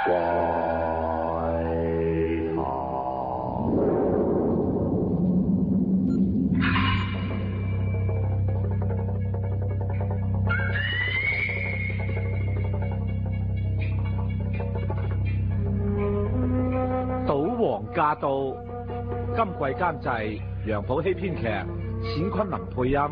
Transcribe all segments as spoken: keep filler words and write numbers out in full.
怪客。 賭王駕到，今季監製楊普希編劇，冼昆能配音。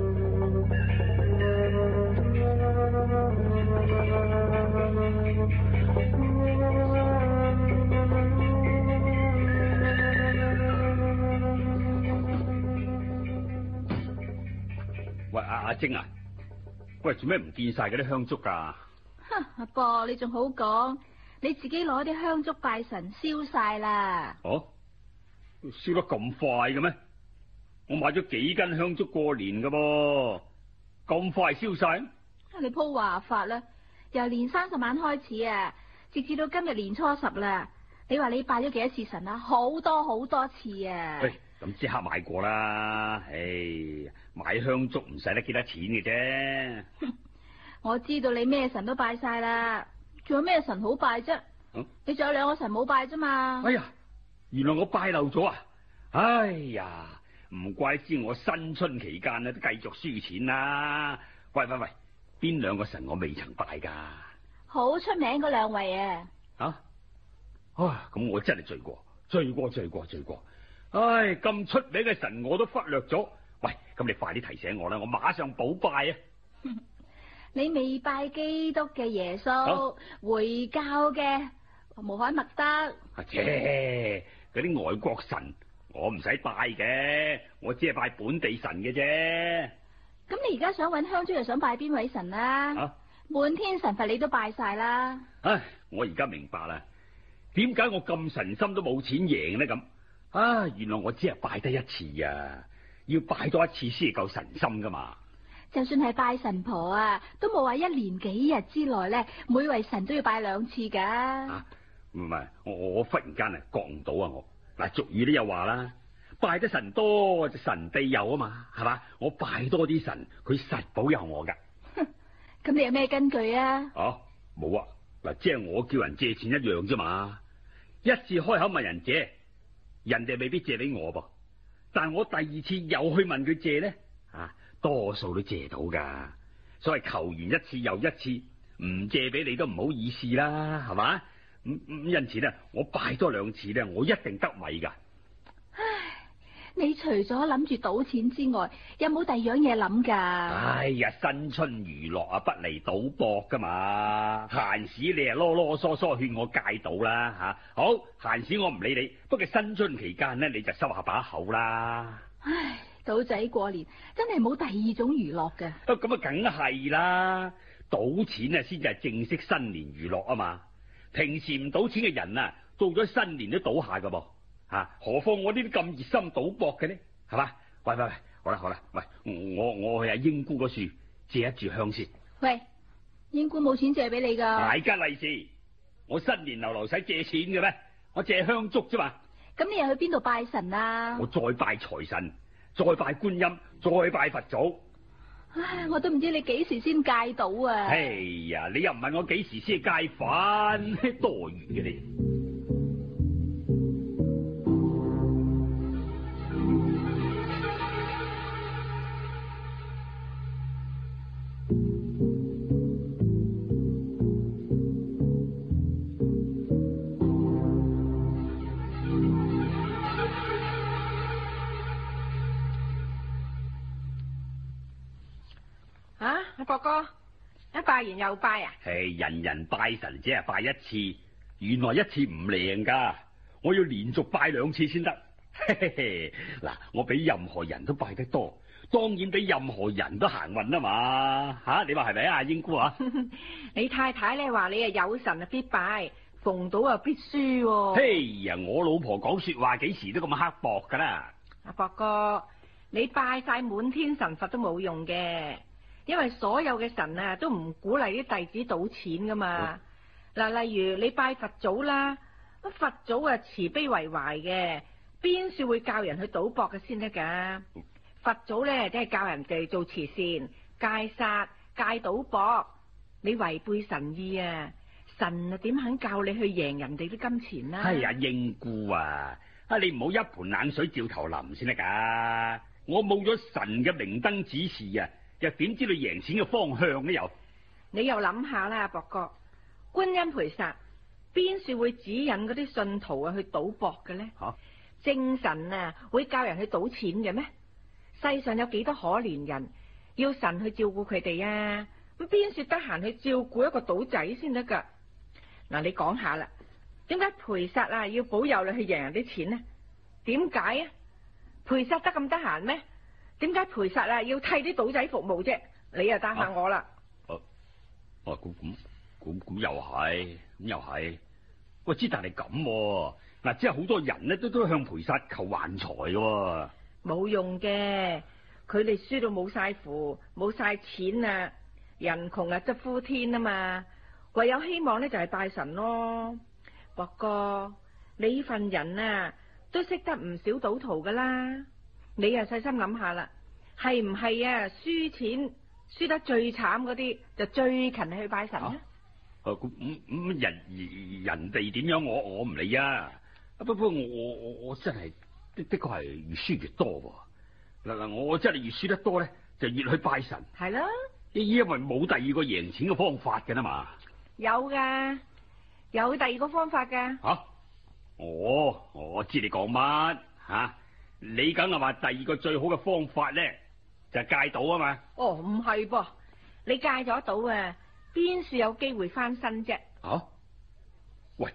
喂，阿阿晶啊，喂，做咩唔見晒嗰啲香燭噶？ 哼，阿伯你仲好講，你自己攞啲香燭拜神燒晒啦。 哦，燒得咁快嘅咩？我買咗幾斤香燭過年噶噃，咁快燒晒？ 你鋪話法啦，由年三十晚開始啊，直至到今日年初十啦。你話你拜咗幾多次神啊？好多好多次啊！ 喂，咁即刻買過啦。唉，買香燭唔使得幾多錢嘅啫。 我知道你咩神都拜晒啦，仲有咩神好拜啫？ 嗯、 你仲有兩個神冇拜啫嘛？ 哎呀，原來我拜漏咗啊！哎呀，唔怪之我新春期間咧都繼續輸錢啦。喂喂喂，邊兩個神我未曾拜噶？ 好出名嗰兩位啊！ 啊？啊，咁我真係罪過，罪過，罪過，罪過！唉，咁出名嘅神我都忽略咗。喂，咁你快啲提醒我啦，我馬上補拜啊！ 你未拜基督嘅耶穌，啊、回教嘅穆罕默德。 阿姐，嗰啲外國神我唔使拜嘅，我只係拜本地神嘅啫。 咁你而家想揾香燭又想拜邊位神啊？啊滿天神佛你都拜晒啦。 唉，我而家明白啦，點解我咁神心都冇錢贏呢？咁啊，原來我只係拜得一次啊，要拜多一次先係夠神心噶嘛。 就算係拜神婆啊，都冇話一年幾日之內咧，每位神都要拜兩次噶。 啊，唔係，我我忽然間啊覺唔到啊我。嗱，俗語都有話啦，拜得神多就神庇佑啊嘛，係嘛？我拜多啲神，佢實保佑我噶。 咁你有咩根據啊？ 哦，冇啊，嗱，即係我叫人借錢一樣啫嘛。一次開口問人借，人哋未必借俾我噃，但我第二次又去問佢借咧，啊，多數都借到噶。所謂求完一次又一次，唔借俾你都唔好意思啦，係嘛？咁咁因此咧，我拜多兩次咧，我一定得米噶。 唉，你除咗諗住賭錢之外，有冇第二樣嘢諗噶？ 哎呀，新春娛樂啊，不離賭博噶嘛。閒時你啊囉囉嗦嗦勸我戒賭啦吓，好，閒時我唔理你，不過新春期間咧，你就收下把口啦。 唉，賭仔過年真係冇第二種娛樂嘅。 咁啊，梗係啦，賭錢啊先至係正式新年娛樂啊嘛。平時唔賭錢嘅人啊，到咗新年都賭下噶噃。吓，何況我呢啲咁熱心賭博嘅呢？係嘛？喂喂喂，好啦好啦，喂，我我去阿英姑嗰處借一炷香先。 喂，英姑冇錢借俾你噶。 大吉利是，我新年流流使借錢嘅咩？我借香燭啫嘛。 咁你又去邊度拜神啊？ 我再拜財神，再拜觀音，再拜佛祖。 唉，我都唔知你幾時先戒到啊！ 哎呀，你又唔問我幾時先戒飯，多餘嘅你。 啊，阿博哥，一拜完又拜啊？ 係人人拜神只係拜一次，原來一次唔靈噶，我要連續拜兩次先得。嗱，我比任何人都拜得多，當然比任何人都行運啊嘛。吓、啊，你話係咪啊，英姑啊？ 你太太咧話你啊有神啊必拜，逢賭啊必輸、啊。 嘿呀，我老婆講說話幾時都咁刻薄噶啦。 阿博哥，你拜晒滿天神佛都冇用嘅。因為所有嘅神啊，都唔鼓勵啲弟子賭錢噶嘛。嗱、哦，例如你拜佛祖啦，佛祖啊慈悲為懷嘅，邊處會教人去賭博嘅先得噶？佛祖咧，即係教人哋做慈善、戒殺、戒賭博。你違背神意啊！ 神啊點肯教你去贏人哋啲金錢啦？ 哎呀，英姑啊，啊你唔好一盆冷水照頭淋先得噶。我冇咗神嘅明燈指示啊，又點知道贏錢嘅方向呢？又你又諗下啦，博哥，觀音菩薩邊處會指引嗰啲信徒啊去賭博嘅呢？ 吓， 正神啊會教人去賭錢嘅咩？世上有幾多可憐人要神去照顧佢哋啊？咁邊處得閒去照顧一個賭仔先得噶？嗱，你講下啦，點解菩薩啊要保佑你去贏人啲錢呢？點解啊？菩薩得咁得閒咩？點解菩薩啊要替啲賭仔服務啫？你又答下我啦。 哦，哦，咁咁咁咁又係，咁又係。喂，之但係咁，嗱，即係好多人咧都都向菩薩求橫財嘅。 冇用嘅，佢哋輸到冇晒符，冇晒錢啊！人窮啊，則呼天啊嘛，唯有希望咧就係拜神咯。博哥，你呢份人啊，都識得唔少賭徒噶啦，你又細心諗下啦，係唔係啊？輸錢輸得最慘嗰啲，就最勤去拜神啊？ 誒，咁咁咁人人哋點樣，我我唔理啊。不不過我我我我真係的的確係越輸越多。嗱嗱，我真係越輸得多咧，就越去拜神。係啦。因為冇第二個贏錢嘅方法嘅啦嘛。 有噶，有第二個方法噶。 吓、啊，我我知你講乜吓？你梗係話第二個最好嘅方法咧，就係戒賭啊嘛。哦， 唔係噃，你戒咗賭啊，邊處有機會翻身啫？ 啊？喂，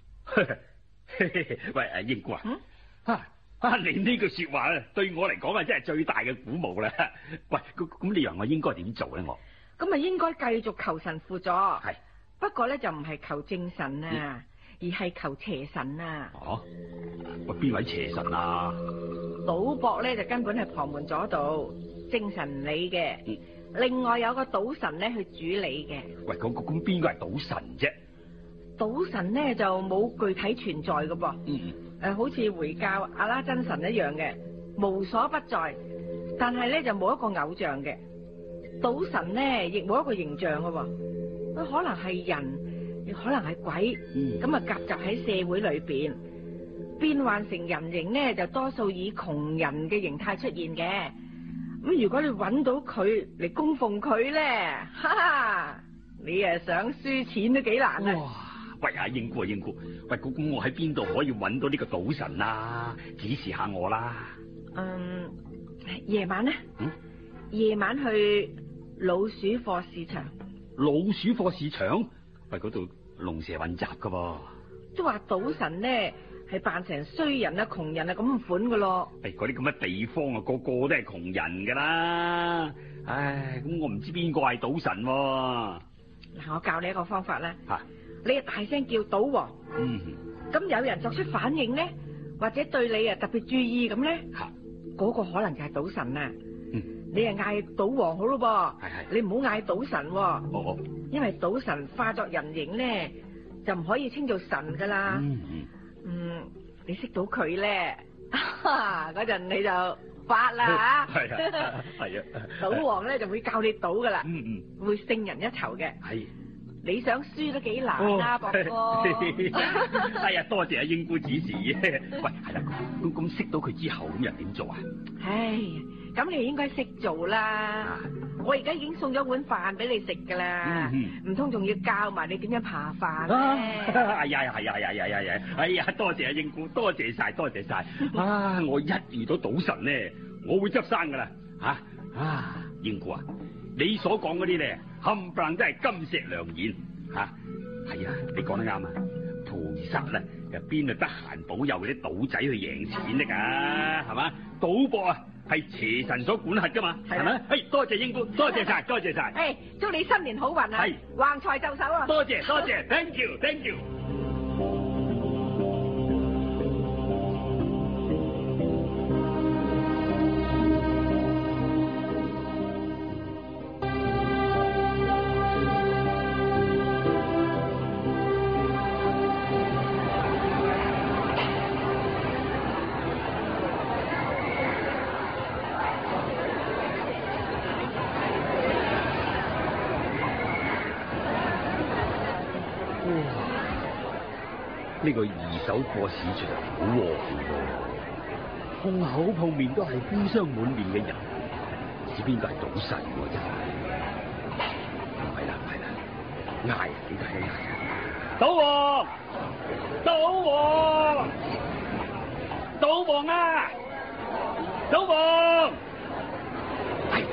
喂，阿英姑啊， 嗯？ 啊啊！你呢句說話咧，對我嚟講啊，真係最大嘅鼓舞啦！喂，咁咁你話我應該點做咧？我咁咪應該繼續求神輔助， 係， 不過咧就唔係求正神啊，而係求邪神啊。 哦，喂，邊位邪神啊？ 賭博咧就根本係旁門左道，正神唔理嘅。嗯，另外有個賭神咧去主理嘅。 喂，咁咁咁邊個係賭神啫？ 賭神咧就冇具體存在嘅噃。 嗯。 誒、呃，好似回教阿拉真神一樣嘅，無所不在，但係咧就冇一個偶像嘅。賭神咧亦冇一個形象嘅，佢可能係人，亦可能係鬼，咁啊夾雜喺社會裏邊，變幻成人形咧就多數以窮人嘅形態出現嘅。咁如果你揾到佢嚟供奉佢咧，哈哈，你啊想輸錢都幾難啊！ 喂，阿英姑啊，英姑，喂，咁咁我喺邊度可以揾到呢個賭神啊？指示下我啦。 嗯，夜晚咧， 嗯， 夜晚去老鼠貨市場。 老鼠貨市場？喂，嗰度龍蛇混雜噶噃。 都話賭神咧係扮成衰人啊、窮人啊咁款噶咯。 誒，嗰啲咁嘅地方啊，個個都係窮人噶啦。唉，咁我唔知邊個係賭神喎。 嗱，我教你一個方法啦。 吓。 你啊大聲叫賭王， 嗯， 咁有人作出反應咧，或者對你啊特別注意咁咧， 吓， 嗰個可能就係賭神啊。 嗯， 你啊嗌賭王好咯噃， 係係， 你唔好嗌賭神。哦哦， 因為賭神化作人形咧，就唔可以稱做神噶啦。 嗯嗯， 嗯，你識到佢咧，嗰陣你就發啦吓。 係啊，係啊， 賭王咧就會教你賭噶啦， 嗯嗯， 會勝人一籌嘅。 係。 你想輸都幾難啊，博哥。 哎呀，多謝阿英姑指示。喂，係啦，咁咁識到佢之後，咁又點做啊？ 唉，咁你應該識做啦。我而家已經送咗碗飯俾你食噶啦，唔通仲要教埋你點樣扒飯咧？ 哎呀，係啊，係啊，係啊，係啊！哎呀，多謝阿英姑，多謝晒，多謝晒。啊，我一遇到賭神咧，我會執生噶啦。吓啊，英姑啊！你所講嗰啲咧，冚唪唥都係金石良言，吓係啊！你講得啱啊！菩薩啊，又邊度得閒保佑嗰啲賭仔去贏錢得噶？係嘛？賭博啊，係邪神所管轄噶嘛？係咪？誒，多謝英姑，多謝晒，多謝晒。 誒，祝你新年好運啊！係橫財就手啊！ 多謝多謝 ，thank you，thank you。 呢個二手貨市場好旺喎，碰口碰面都係悲傷滿面嘅人，唔知邊個係賭神喎真係。唔係啦唔係啦，嗌人幾大嗌啊！賭王，賭王，賭王啊！賭王！係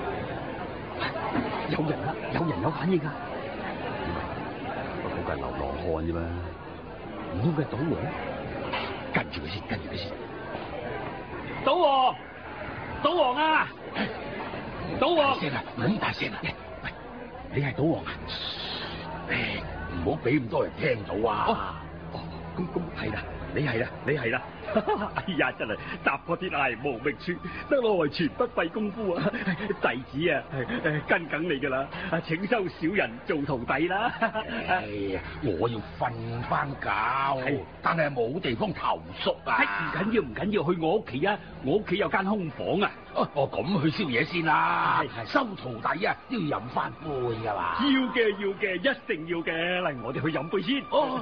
有人啦，有人有反應啊！不過佢係流浪漢啫嘛。唔通佢係賭王？跟住佢先，跟住佢先。賭王，賭王啊！賭王！大聲啊！唔好咁大聲啊！喂，你係賭王啊？誒，唔好俾咁多人聽到啊！哦，哦，咁咁係啦，你係啦，你係啦。哎呀，真係踏破鐵鞋無覓處，得我為全不費功夫啊！弟子啊，誒跟緊你噶啦，請收小人做徒弟啦。哎呀，我要瞓翻覺，但係冇地方投宿啊！唔緊要，唔緊要，去我屋企啊！我屋企有間空房啊！哦，咁去宵夜先啦。收徒弟啊，都要飲翻杯噶嘛。要嘅，要嘅，一定要嘅。嚟，我哋去飲杯先。哦。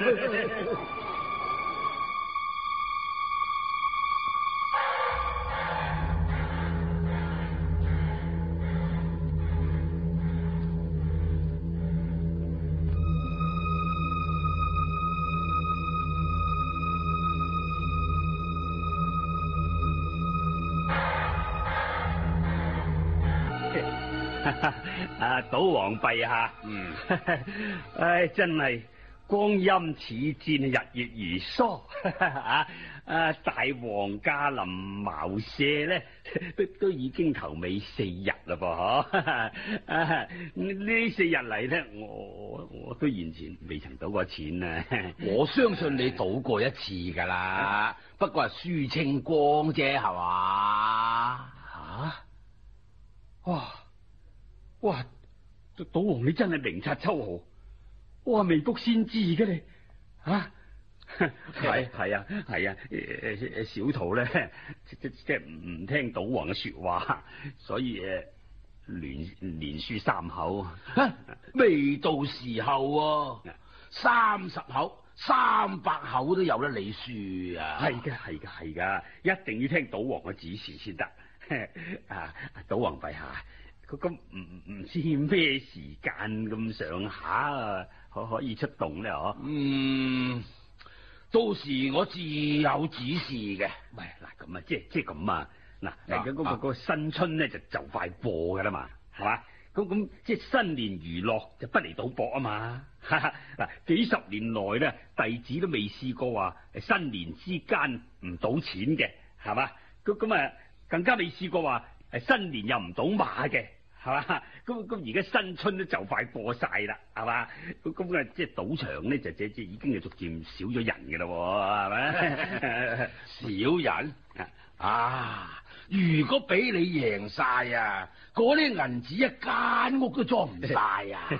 啊，賭王陛下，嗯，唉，真係光陰似箭，日月如梭啊！啊，大王駕臨茅舍咧，都都已經頭尾四日啦噃，嗬！啊，呢四日嚟咧，我我都完全未曾賭過錢啊！ 我相信你賭過一次噶啦，不過係輸清光啫，係嘛？ 吓！哇！哇！賭王你真係明察秋毫，哇！未卜先知嘅你，啊！係係啊係啊！誒小徒咧，即即即係唔聽賭王嘅說話，所以誒連連輸三口。 啊、未到時候啊，三十口、三百口都有得你輸啊！ 係嘅係嘅係噶，一定要聽賭王嘅指示先得。啊，賭王陛下。佢咁唔唔知咩時間咁上下啊，可可以出動咧？嗬？嗯， 到時我自有指示嘅。 喂，嗱咁啊，即係即係咁啊，嗱嚟緊嗰個個新春咧就就快過噶啦嘛，係嘛？咁咁即係新年娛樂就不離賭博啊嘛。嗱，幾十年來咧，弟子都未試過話新年之間唔賭錢嘅，係嘛？咁咁啊，更加未試過話誒新年又唔賭馬嘅。係嘛？咁咁而家新春都就快過晒啦，係嘛？咁咁啊，即係賭場咧就即即已經係逐漸少咗人噶啦，係咪？ 少人啊！如果俾你贏晒啊，嗰啲銀紙一間屋都裝唔晒啊！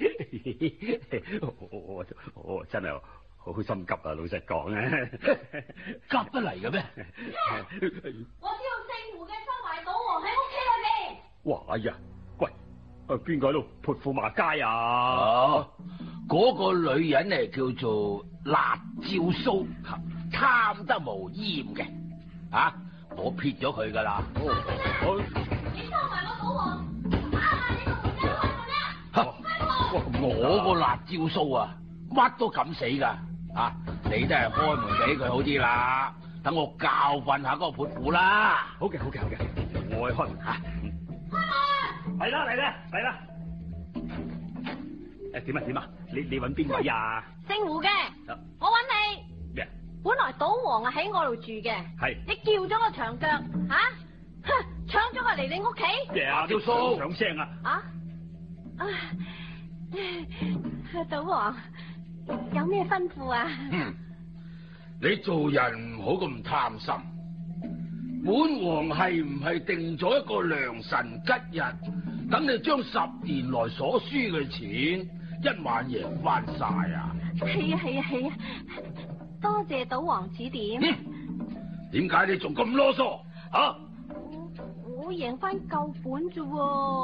我我真係好心急啊！老實講啊， 急得嚟嘅咩？ 我知道姓胡嘅收埋賭王喺屋企裏邊。 哇！哎呀，喂，誒，邊個喺度潑婦罵街啊？ 哦，嗰個女人嚟叫做辣椒酥，貪得無厭嘅，啊，我撇咗佢噶啦。 哦，你收埋我賭王，打埋呢個門口開門啦！ 我個辣椒酥啊，乜都敢死噶，啊，你都係開門俾佢好啲啦，等我教訓下嗰個潑婦啦。 好嘅，好嘅，好嘅，我去開門吓。嚟啦嚟啦嚟啦！誒，點啊點啊？你你揾邊位啊？ 姓胡嘅，啊、我揾你。咩、yeah.？本來賭王啊喺我度住嘅，係你叫咗個長腳，吓、啊，哼，搶咗佢嚟你屋企。 呀，條數響聲啊！ 啊啊！賭王有咩吩咐啊？ 嗯，你做人唔好咁貪心。本王係唔係定咗一個良辰吉日，等你將十年來所輸嘅錢一晚贏翻晒啊？ 係啊係啊係啊！多謝賭王指點。 點解、嗯、你仲咁囉嗦啊？ 我我贏翻夠本啫，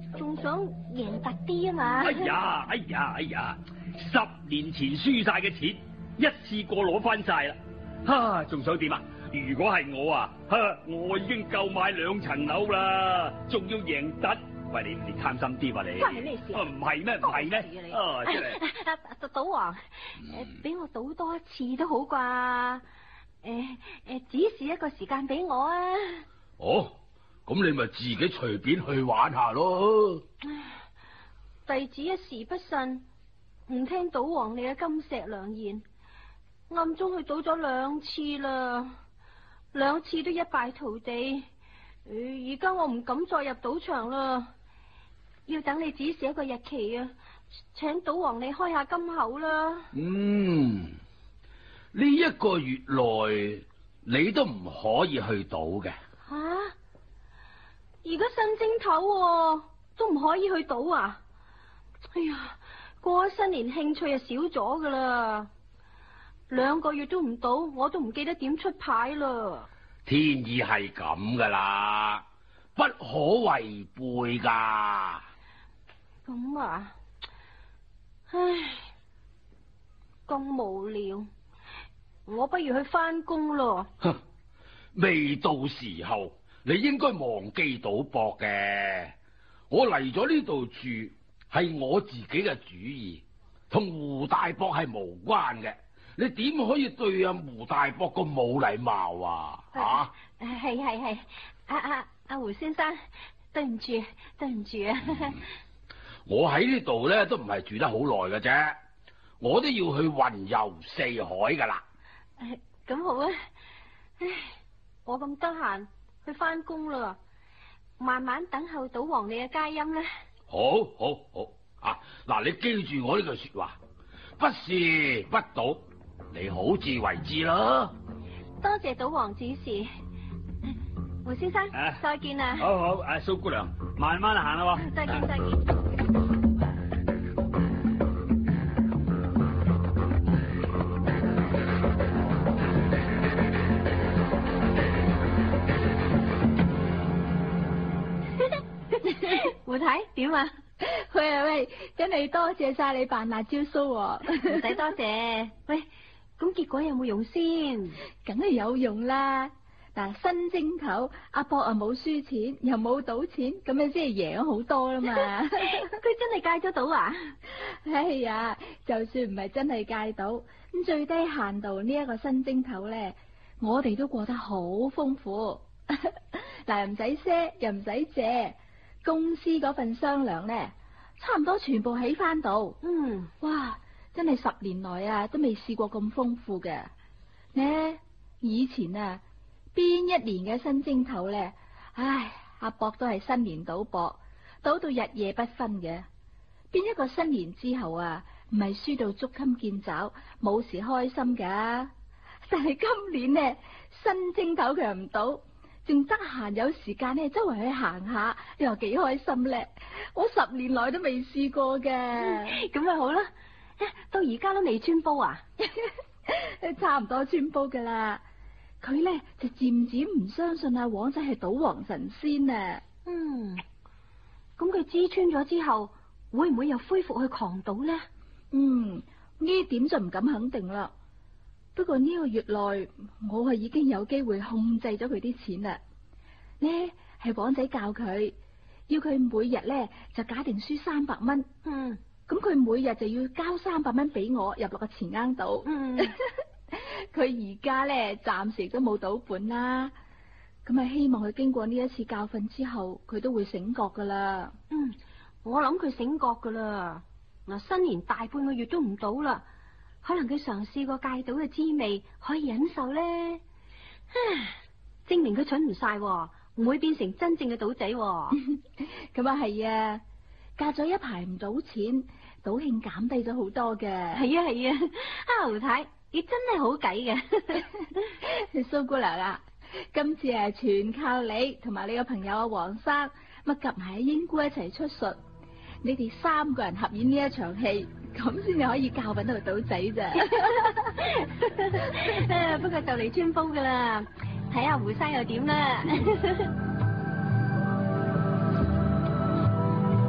仲想贏突啲啊嘛。 哎呀，哎呀，哎呀！十年前輸晒嘅錢，一次過攞翻晒啦！哈，仲想點啊？如果係我啊，哈，我已經夠買兩層樓啦，仲要贏突。喂，你你貪心啲吧你？ 關你咩事啊？ 唔係咩？唔係咩？啊，真係！ 阿阿賭王，誒，俾我賭多一次都好啩？誒誒，指示一個時間俾我啊！ 哦，咁你咪自己隨便去玩下咯。 弟子一時不慎，唔聽賭王你嘅金石良言，暗中去賭咗兩次啦，兩次都一敗塗地。而家我唔敢再入賭場啦，要等你指示一個日期啊，請賭王你開下金口啦。 嗯，呢一個月內你都唔可以去賭嘅。 吓、啊，而家新正頭喎，都唔可以去賭啊！哎呀，過咗新年興趣就少咗噶啦，兩個月都唔賭，我都唔記得點出牌啦。 天意係咁噶啦，不可違背噶。 咁啊，唉，咁無聊，我不如去翻工咯。 哼，未到時候，你應該忘記賭博嘅。我嚟咗呢度住係我自己嘅主意，同胡大伯係無關嘅。你點可以對阿胡大伯咁冇禮貌啊？啊？ 係係係，阿阿阿胡先生，對唔住對唔住啊！ 嗯、我喺呢度咧都唔係住得好耐嘅啫，我都要去雲遊四海噶啦。 咁好啊！唉，我咁得閒去翻工啦，慢慢等候賭王你嘅佳音啦。 好，好，好啊！嗱，你記住我呢句說話，不是不賭。你好自為之啦。 多謝賭王指示，胡先生，啊、再見啦。 好好，阿蘇姑娘，慢慢行啦。 再見，再見。胡太點啊？ 喂啊喂，真係多謝晒你扮辣椒酥，唔使多謝。喂。咁結果有冇用先？ 梗係有用啦！嗱，新正頭阿博啊冇輸錢，又冇賭錢，咁樣先係贏咗好多啦嘛！ 佢真係戒咗賭啊？ 哎呀，就算唔係真係戒賭，咁最低限度呢一個新正頭咧，我哋都過得好豐富。嗱，又唔使賒，又唔使借，公司嗰份商糧咧，差唔多全部起翻到。 嗯， 哇！真係十年來啊，都未試過咁豐富嘅。呢以前啊，邊一年嘅新正頭咧，唉，阿博都係新年賭博，賭到日夜不分嘅。邊一個新年之後啊，唔係輸到捉襟見肘，冇時開心噶。但係今年呢，新正頭佢又唔賭，仲得閒有時間咧，周圍去行下，你話幾開心咧？我十年來都未試過嘅。 咁咪、嗯、好啦。到而家都未穿煲啊？ 差唔多穿煲噶啦。佢咧就漸漸唔相信阿黃仔係賭王神仙啊。 嗯，咁佢知穿咗之後，會唔會又恢復去狂賭咧？ 嗯，呢點就唔敢肯定啦。不過呢個月內，我係已經有機會控制咗佢啲錢啦。呢係黃仔教佢，要佢每日咧就假定輸三百蚊。 嗯。 咁佢每日就要交三百蚊俾我入落個錢罌度。嗯，佢而家咧暫時都冇賭本啦。咁啊，希望佢經過呢一次教訓之後，佢都會醒覺噶啦。 嗯，我諗佢醒覺噶啦。嗱，新年大半個月都唔賭啦，可能佢嘗試過戒賭嘅滋味，可以忍受咧。唉，證明佢蠢唔晒，唔會變成真正嘅賭仔。咁啊係啊。隔咗一排唔賭錢，賭興減低咗好多嘅。 係啊係啊，阿胡太，你真係好計嘅。 蘇姑娘啊，今次係全靠你同埋你個朋友阿黃生，乜夾埋阿英姑一齊出術，你哋三個人合演呢一場戲，咁先至可以教訓到個賭仔咋。 不過就嚟穿煲噶啦，睇下胡生又點啦。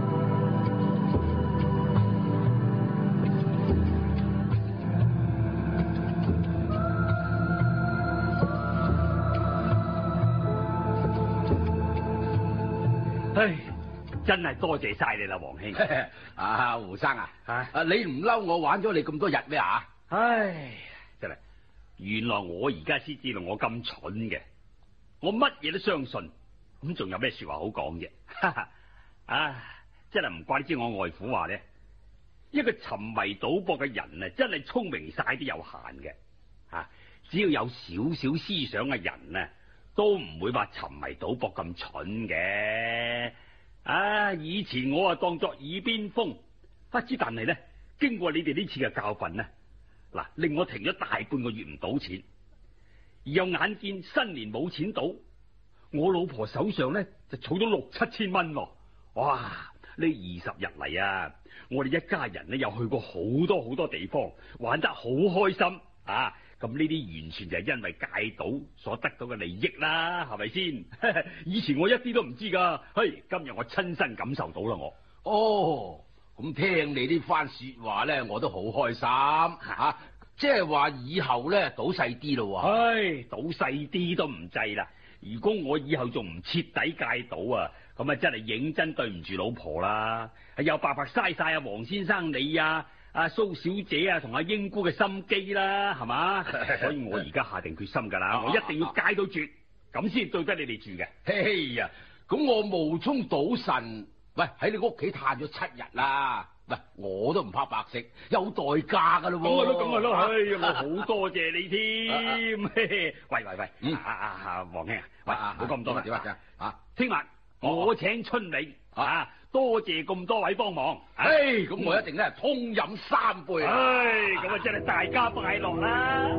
真係多謝晒你啦，黃兄。 啊，胡生啊， 啊啊你唔嬲我玩咗你咁多日咩啊？ 唉，真係，原來我而家先知道我咁蠢嘅，我乜嘢都相信，咁仲有咩說話好講啫？啊，真係唔怪之我外父話咧，一個沉迷賭博嘅人啊，真係聰明晒都有限嘅。啊，只要有少少思想嘅人啊，都唔會話沉迷賭博咁蠢嘅。啊，以前我啊當作耳邊風，不知但係咧，經過你哋呢次嘅教訓呢，嗱，令我停咗大半個月唔賭錢，而又眼見新年冇錢賭，我老婆手上咧就儲咗六七千蚊咯。哇！呢二十日嚟啊，我哋一家人咧又去過好多好多地方，玩得好開心啊！咁呢啲完全就係因為戒賭所得到嘅利益啦，係咪先？以前我一啲都唔知噶，嘿，今日我親身感受到啦，我。 哦，咁聽你呢番說話咧，我都好開心吓，即係話以後咧賭細啲咯。 唉，賭細啲都唔制啦。如果我以後仲唔徹底戒賭啊，咁啊真係認真對唔住老婆啦，又白白嘥晒阿黃先生你啊、阿蘇小姐啊同阿英姑嘅心機啦，係嘛？所以我而家下定決心噶啦，我一定要戒到絕，咁先對得你哋住嘅。 嘿呀，咁我冒充賭神，喂喺你屋企嘆咗七日啦，喂我都唔怕白食，有代價噶咯。 咁咪咯，咁咪咯，唉呀，我好多謝你添。喂喂喂， 嗯， 啊啊啊，黃兄啊，喂，唔好咁多啦， 點啊？啊， 聽晚我請春茗啊，多謝咁多位幫忙。 唉，咁我一定咧通飲三杯。 唉，咁啊真係大家快樂啦！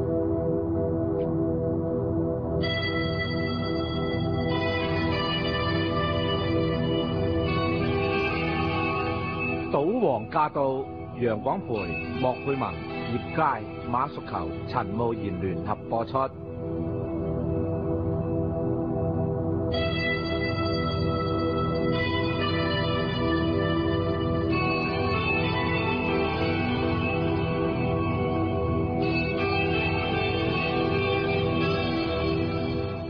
賭王駕到，楊廣培、莫佩文、葉佳、馬淑球、陳慕賢聯合播出。